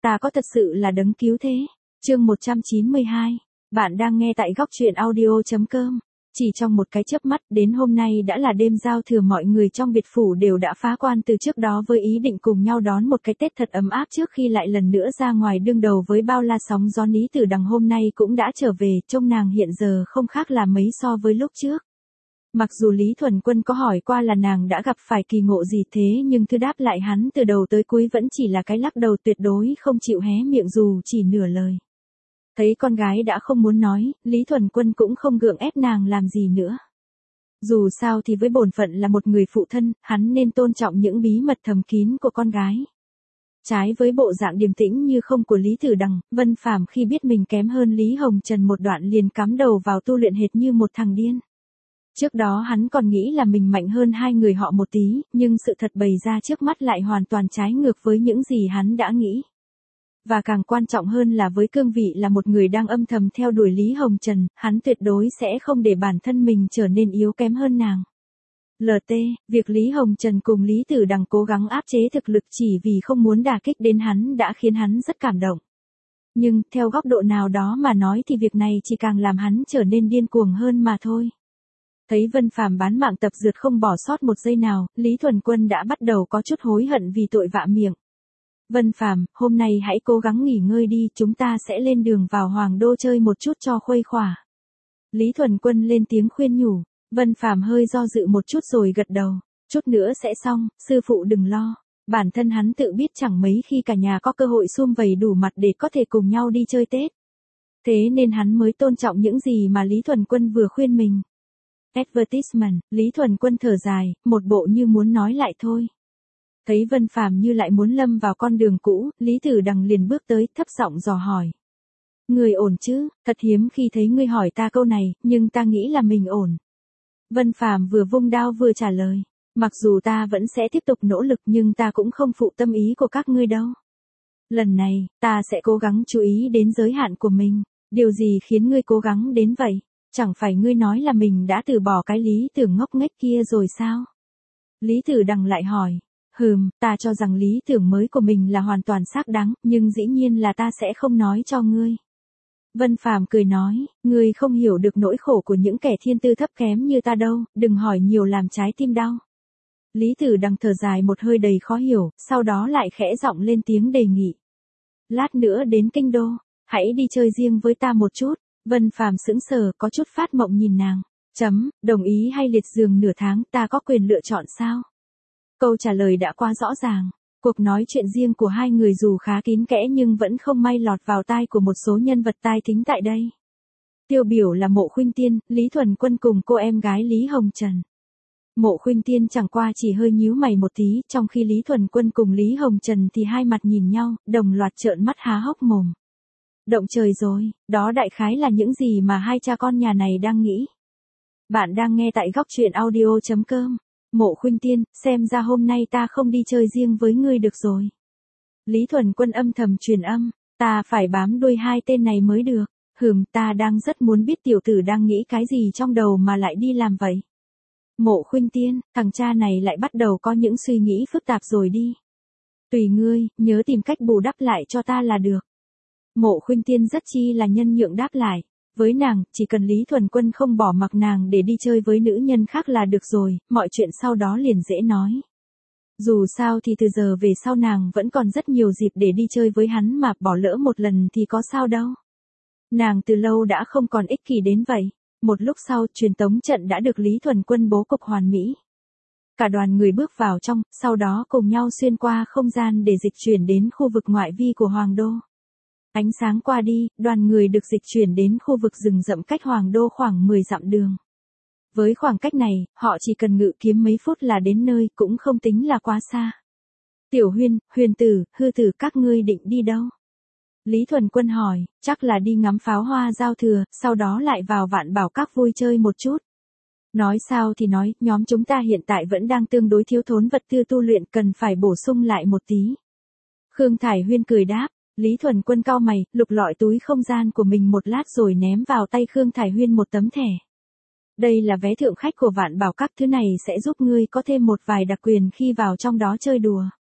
Ta có thật sự là đấng cứu thế. Chương 192. Bạn đang nghe tại góc truyện audio.com. Chỉ trong một cái chớp mắt, đến hôm nay đã là đêm giao thừa, mọi người trong biệt phủ đều đã phá quan từ trước đó với ý định cùng nhau đón một cái Tết thật ấm áp trước khi lại lần nữa ra ngoài đương đầu với bao la sóng gió. Lý Tử Đằng hôm nay cũng đã trở về, trông nàng hiện giờ không khác là mấy so với lúc trước. Mặc dù Lý Thuần Quân có hỏi qua là nàng đã gặp phải kỳ ngộ gì thế, nhưng thư đáp lại hắn từ đầu tới cuối vẫn chỉ là cái lắc đầu, tuyệt đối không chịu hé miệng dù chỉ nửa lời. Thấy con gái đã không muốn nói, Lý Thuần Quân cũng không gượng ép nàng làm gì nữa. Dù sao thì với bổn phận là một người phụ thân, hắn nên tôn trọng những bí mật thầm kín của con gái. Trái với bộ dạng điềm tĩnh như không của Lý Tử Đằng, Vân Phàm khi biết mình kém hơn Lý Hồng Trần một đoạn liền cắm đầu vào tu luyện hệt như một thằng điên. Trước đó hắn còn nghĩ là mình mạnh hơn hai người họ một tí, nhưng sự thật bày ra trước mắt lại hoàn toàn trái ngược với những gì hắn đã nghĩ. Và càng quan trọng hơn là với cương vị là một người đang âm thầm theo đuổi Lý Hồng Trần, hắn tuyệt đối sẽ không để bản thân mình trở nên yếu kém hơn nàng. Việc Lý Hồng Trần cùng Lý Tử Đằng cố gắng áp chế thực lực chỉ vì không muốn đả kích đến hắn đã khiến hắn rất cảm động. Nhưng, theo góc độ nào đó mà nói thì việc này chỉ càng làm hắn trở nên điên cuồng hơn mà thôi. Thấy Vân Phàm bán mạng tập dượt không bỏ sót một giây nào, Lý Thuần Quân đã bắt đầu có chút hối hận vì tội vạ miệng. Vân Phàm, hôm nay hãy cố gắng nghỉ ngơi đi, chúng ta sẽ lên đường vào Hoàng Đô chơi một chút cho khuây khỏa. Lý Thuần Quân lên tiếng khuyên nhủ, Vân Phàm hơi do dự một chút rồi gật đầu, chút nữa sẽ xong, sư phụ đừng lo. Bản thân hắn tự biết chẳng mấy khi cả nhà có cơ hội sum vầy đủ mặt để có thể cùng nhau đi chơi Tết. Thế nên hắn mới tôn trọng những gì mà Lý Thuần Quân vừa khuyên mình. Advertisement, Lý Thuần Quân thở dài, một bộ như muốn nói lại thôi. Thấy Vân Phàm như lại muốn lâm vào con đường cũ, Lý Tử Đằng liền bước tới, thấp giọng dò hỏi. Người ổn chứ, thật hiếm khi thấy ngươi hỏi ta câu này, nhưng ta nghĩ là mình ổn. Vân Phàm vừa vung đao vừa trả lời, mặc dù ta vẫn sẽ tiếp tục nỗ lực nhưng ta cũng không phụ tâm ý của các ngươi đâu. Lần này, ta sẽ cố gắng chú ý đến giới hạn của mình, điều gì khiến ngươi cố gắng đến vậy? Chẳng phải ngươi nói là mình đã từ bỏ cái lý tưởng ngốc nghếch kia rồi sao? Lý Tử Đằng lại hỏi. Ta cho rằng lý tưởng mới của mình là hoàn toàn xác đáng, nhưng dĩ nhiên là ta sẽ không nói cho ngươi. Vân Phàm cười nói, ngươi không hiểu được nỗi khổ của những kẻ thiên tư thấp kém như ta đâu, đừng hỏi nhiều làm trái tim đau. Lý Tử Đằng thở dài một hơi đầy khó hiểu, sau đó lại khẽ giọng lên tiếng đề nghị. Lát nữa đến Kinh Đô, hãy đi chơi riêng với ta một chút. Vân Phàm sững sờ, có chút phát mộng nhìn nàng. Đồng ý hay liệt giường nửa tháng, ta có quyền lựa chọn sao? Câu trả lời đã quá rõ ràng. Cuộc nói chuyện riêng của hai người dù khá kín kẽ nhưng vẫn không may lọt vào tai của một số nhân vật tai thính tại đây. Tiêu biểu là Mộ Khuynh Tiên, Lý Thuần Quân cùng cô em gái Lý Hồng Trần. Mộ Khuynh Tiên chẳng qua chỉ hơi nhíu mày một tí, trong khi Lý Thuần Quân cùng Lý Hồng Trần thì hai mặt nhìn nhau, đồng loạt trợn mắt há hốc mồm. Động trời rồi, đó đại khái là những gì mà hai cha con nhà này đang nghĩ. Bạn đang nghe tại góc truyện audio.com. Mộ Khuynh Tiên, xem ra hôm nay ta không đi chơi riêng với ngươi được rồi. Lý Thuần Quân âm thầm truyền âm, ta phải bám đuôi hai tên này mới được. Ta đang rất muốn biết tiểu tử đang nghĩ cái gì trong đầu mà lại đi làm vậy. Mộ Khuynh Tiên, thằng cha này lại bắt đầu có những suy nghĩ phức tạp rồi đi. Tùy ngươi, nhớ tìm cách bù đắp lại cho ta là được. Mộ Khuynh Tiên rất chi là nhân nhượng đáp lại. Với nàng, chỉ cần Lý Thuần Quân không bỏ mặc nàng để đi chơi với nữ nhân khác là được rồi, mọi chuyện sau đó liền dễ nói. Dù sao thì từ giờ về sau nàng vẫn còn rất nhiều dịp để đi chơi với hắn mà bỏ lỡ một lần thì có sao đâu. Nàng từ lâu đã không còn ích kỷ đến vậy. Một lúc sau, truyền tống trận đã được Lý Thuần Quân bố cục hoàn mỹ. Cả đoàn người bước vào trong, sau đó cùng nhau xuyên qua không gian để dịch chuyển đến khu vực ngoại vi của Hoàng Đô. Ánh sáng qua đi, đoàn người được dịch chuyển đến khu vực rừng rậm cách Hoàng Đô khoảng 10 dặm đường. Với khoảng cách này, họ chỉ cần ngự kiếm mấy phút là đến nơi, cũng không tính là quá xa. Tiểu Huyên, Huyền Tử, Hư Tử, các ngươi định đi đâu? Lý Thuần Quân hỏi, chắc là đi ngắm pháo hoa giao thừa, sau đó lại vào Vạn Bảo Các vui chơi một chút. Nói sao thì nói, nhóm chúng ta hiện tại vẫn đang tương đối thiếu thốn vật tư tu luyện, cần phải bổ sung lại một tí. Khương Thải Huyên cười đáp. Lý Thuần Quân cau mày, lục lọi túi không gian của mình một lát rồi ném vào tay Khương Thải Huyên một tấm thẻ. Đây là vé thượng khách của Vạn Bảo Các, thứ này sẽ giúp ngươi có thêm một vài đặc quyền khi vào trong đó chơi đùa.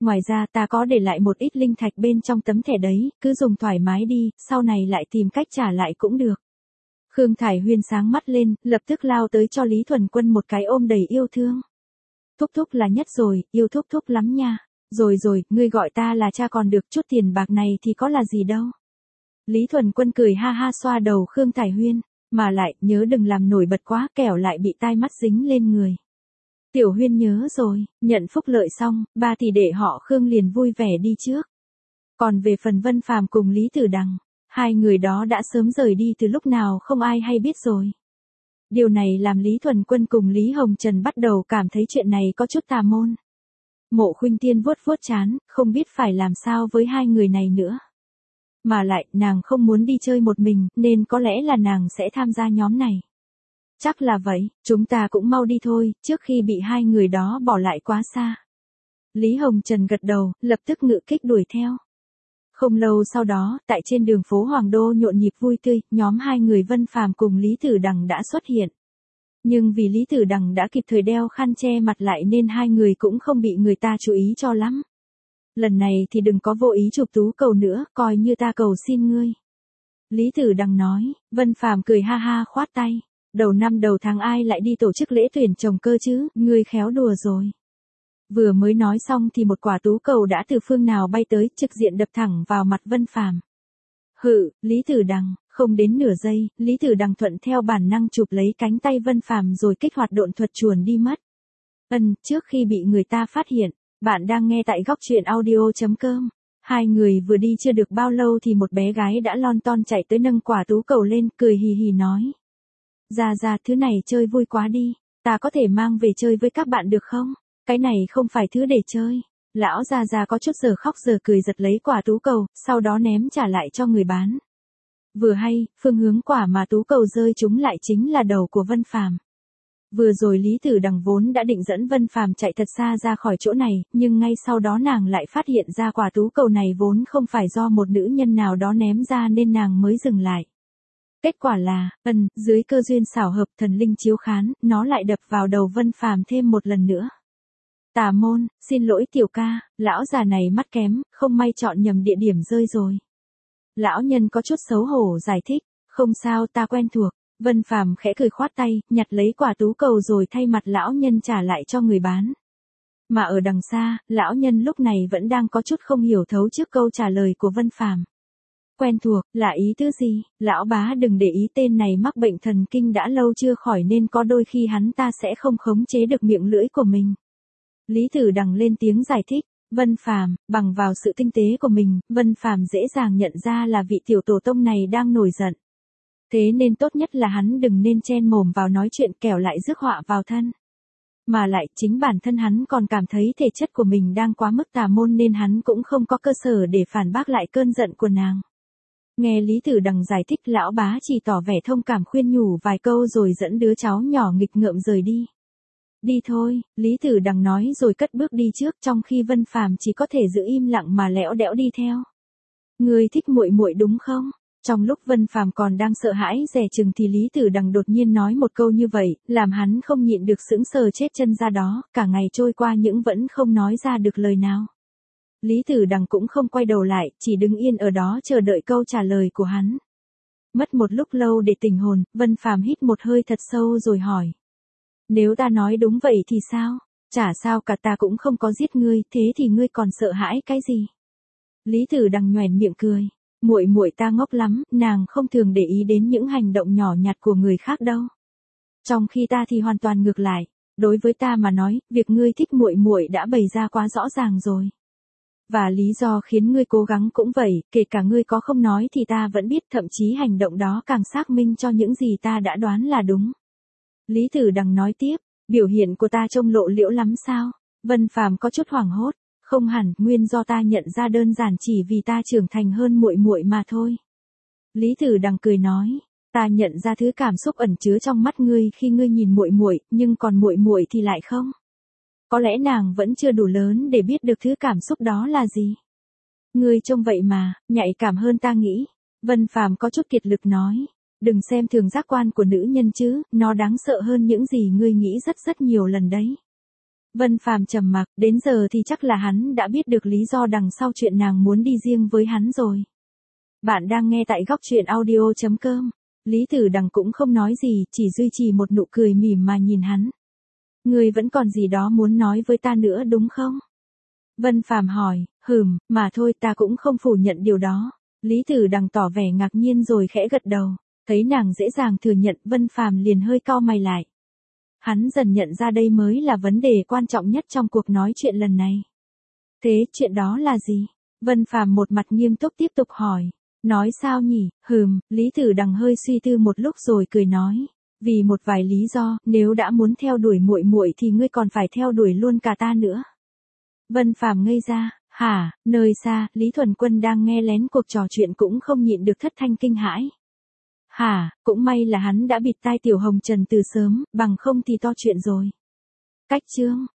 Ngoài ra ta có để lại một ít linh thạch bên trong tấm thẻ đấy, cứ dùng thoải mái đi, sau này lại tìm cách trả lại cũng được. Khương Thải Huyên sáng mắt lên, lập tức lao tới cho Lý Thuần Quân một cái ôm đầy yêu thương. Thúc thúc là nhất rồi, yêu thúc thúc lắm nha. Rồi rồi, ngươi gọi ta là cha còn được, chút tiền bạc này thì có là gì đâu. Lý Thuần Quân cười ha ha xoa đầu Khương Thải Huyên, mà lại, nhớ đừng làm nổi bật quá, kẻo lại bị tai mắt dính lên người. Tiểu Huyên nhớ rồi, nhận phúc lợi xong, ba tỷ đệ họ Khương liền vui vẻ đi trước. Còn về phần Vân Phàm cùng Lý Tử Đằng, hai người đó đã sớm rời đi từ lúc nào không ai hay biết rồi. Điều này làm Lý Thuần Quân cùng Lý Hồng Trần bắt đầu cảm thấy chuyện này có chút tà môn. Mộ Khuynh Tiên vuốt vuốt trán, không biết phải làm sao với hai người này nữa. Mà lại, nàng không muốn đi chơi một mình, nên có lẽ là nàng sẽ tham gia nhóm này. Chắc là vậy, chúng ta cũng mau đi thôi, trước khi bị hai người đó bỏ lại quá xa. Lý Hồng Trần gật đầu, lập tức ngự kích đuổi theo. Không lâu sau đó, tại trên đường phố Hoàng Đô nhộn nhịp vui tươi, nhóm hai người Vân Phàm cùng Lý Tử Đằng đã xuất hiện. Nhưng vì Lý Tử Đằng đã kịp thời đeo khăn che mặt lại nên hai người cũng không bị người ta chú ý cho lắm. Lần này thì đừng có vô ý chụp tú cầu nữa, coi như ta cầu xin ngươi. Lý Tử Đằng nói, Vân Phàm cười ha ha khoát tay. Đầu năm đầu tháng ai lại đi tổ chức lễ tuyển chồng cơ chứ, ngươi khéo đùa rồi. Vừa mới nói xong thì một quả tú cầu đã từ phương nào bay tới, trực diện đập thẳng vào mặt Vân Phàm. Hự, Lý Tử Đằng, không đến nửa giây, Lý Tử Đằng thuận theo bản năng chụp lấy cánh tay Vân Phàm rồi kích hoạt độn thuật chuồn đi mất. Trước khi bị người ta phát hiện, bạn đang nghe tại góc truyện audio.com. Hai người vừa đi chưa được bao lâu thì một bé gái đã lon ton chạy tới nâng quả tú cầu lên, cười hì hì nói. Ra, thứ này chơi vui quá đi, ta có thể mang về chơi với các bạn được không? Cái này không phải thứ để chơi. Lão Gia có chút giờ khóc giờ cười giật lấy quả tú cầu, sau đó ném trả lại cho người bán. Vừa hay, phương hướng quả mà tú cầu rơi trúng lại chính là đầu của Vân Phàm. Vừa rồi Lý Tử Đằng vốn đã định dẫn Vân Phàm chạy thật xa ra khỏi chỗ này, nhưng ngay sau đó nàng lại phát hiện ra quả tú cầu này vốn không phải do một nữ nhân nào đó ném ra nên nàng mới dừng lại. Kết quả là, dưới cơ duyên xảo hợp thần linh chiếu khán, nó lại đập vào đầu Vân Phàm thêm một lần nữa. Tà môn, xin lỗi tiểu ca, lão già này mắt kém, không may chọn nhầm địa điểm rơi rồi. Lão nhân có chút xấu hổ giải thích, không sao ta quen thuộc. Vân Phàm khẽ cười khoát tay, nhặt lấy quả tú cầu rồi thay mặt lão nhân trả lại cho người bán. Mà ở đằng xa, lão nhân lúc này vẫn đang có chút không hiểu thấu trước câu trả lời của Vân Phàm. Quen thuộc, là ý tứ gì? Lão bá đừng để ý, tên này mắc bệnh thần kinh đã lâu chưa khỏi nên có đôi khi hắn ta sẽ không khống chế được miệng lưỡi của mình. Lý Tử Đằng lên tiếng giải thích, Vân Phàm, bằng vào sự tinh tế của mình, Vân Phàm dễ dàng nhận ra là vị tiểu tổ tông này đang nổi giận. Thế nên tốt nhất là hắn đừng nên chen mồm vào nói chuyện kẻo lại rước họa vào thân. Mà lại chính bản thân hắn còn cảm thấy thể chất của mình đang quá mức tà môn nên hắn cũng không có cơ sở để phản bác lại cơn giận của nàng. Nghe Lý Tử Đằng giải thích, lão bá chỉ tỏ vẻ thông cảm khuyên nhủ vài câu rồi dẫn đứa cháu nhỏ nghịch ngợm rời đi. Đi thôi, Lý Tử Đằng nói rồi cất bước đi trước, trong khi Vân Phàm chỉ có thể giữ im lặng mà lẽo đẽo đi theo. Ngươi thích muội muội đúng không? Trong lúc Vân Phàm còn đang sợ hãi dè chừng thì Lý Tử Đằng đột nhiên nói một câu như vậy, làm hắn không nhịn được sững sờ chết chân ra đó, cả ngày trôi qua nhưng vẫn không nói ra được lời nào. Lý Tử Đằng cũng không quay đầu lại, chỉ đứng yên ở đó chờ đợi câu trả lời của hắn. Mất một lúc lâu để tỉnh hồn, Vân Phàm hít một hơi thật sâu rồi hỏi. Nếu ta nói đúng vậy thì sao? Chả sao cả, ta cũng không có giết ngươi, thế thì ngươi còn sợ hãi cái gì? Lý Tử Đằng nhoẻn miệng cười. Muội muội ta ngốc lắm, nàng không thường để ý đến những hành động nhỏ nhặt của người khác đâu. Trong khi ta thì hoàn toàn ngược lại, đối với ta mà nói, việc ngươi thích muội muội đã bày ra quá rõ ràng rồi. Và lý do khiến ngươi cố gắng cũng vậy, kể cả ngươi có không nói thì ta vẫn biết, thậm chí hành động đó càng xác minh cho những gì ta đã đoán là đúng. Lý Tử Đằng nói tiếp, biểu hiện của ta trông lộ liễu lắm sao? Vân Phàm có chút hoảng hốt. Không hẳn, nguyên do ta nhận ra đơn giản chỉ vì ta trưởng thành hơn muội muội mà thôi. Lý Tử Đằng cười nói, ta nhận ra thứ cảm xúc ẩn chứa trong mắt ngươi khi ngươi nhìn muội muội, nhưng còn muội muội thì lại không. Có lẽ nàng vẫn chưa đủ lớn để biết được thứ cảm xúc đó là gì. Ngươi trông vậy mà, nhạy cảm hơn ta nghĩ. Vân Phàm có chút kiệt lực nói, đừng xem thường giác quan của nữ nhân chứ, nó đáng sợ hơn những gì ngươi nghĩ rất nhiều lần đấy. Vân Phàm trầm mặc, đến giờ thì chắc là hắn đã biết được lý do đằng sau chuyện nàng muốn đi riêng với hắn rồi. Bạn đang nghe tại góc truyện audio.com. Lý Tử Đằng cũng không nói gì, chỉ duy trì một nụ cười mỉm mà nhìn hắn. Ngươi vẫn còn gì đó muốn nói với ta nữa đúng không? Vân Phàm hỏi, mà thôi ta cũng không phủ nhận điều đó. Lý Tử Đằng tỏ vẻ ngạc nhiên rồi khẽ gật đầu. Thấy nàng dễ dàng thừa nhận, Vân Phàm liền hơi cau mày lại. Hắn dần nhận ra đây mới là vấn đề quan trọng nhất trong cuộc nói chuyện lần này. Thế chuyện đó là gì? Vân Phàm một mặt nghiêm túc tiếp tục hỏi. Nói sao nhỉ? Lý Tử Đằng hơi suy tư một lúc rồi cười nói. Vì một vài lý do, nếu đã muốn theo đuổi muội muội thì ngươi còn phải theo đuổi luôn cả ta nữa. Vân Phàm ngây ra, hả? Nơi xa, Lý Thuần Quân đang nghe lén cuộc trò chuyện cũng không nhịn được thất thanh kinh hãi. Hả, cũng may là hắn đã bịt tai Tiểu Hồng Trần từ sớm, bằng không thì to chuyện rồi. Cách chương,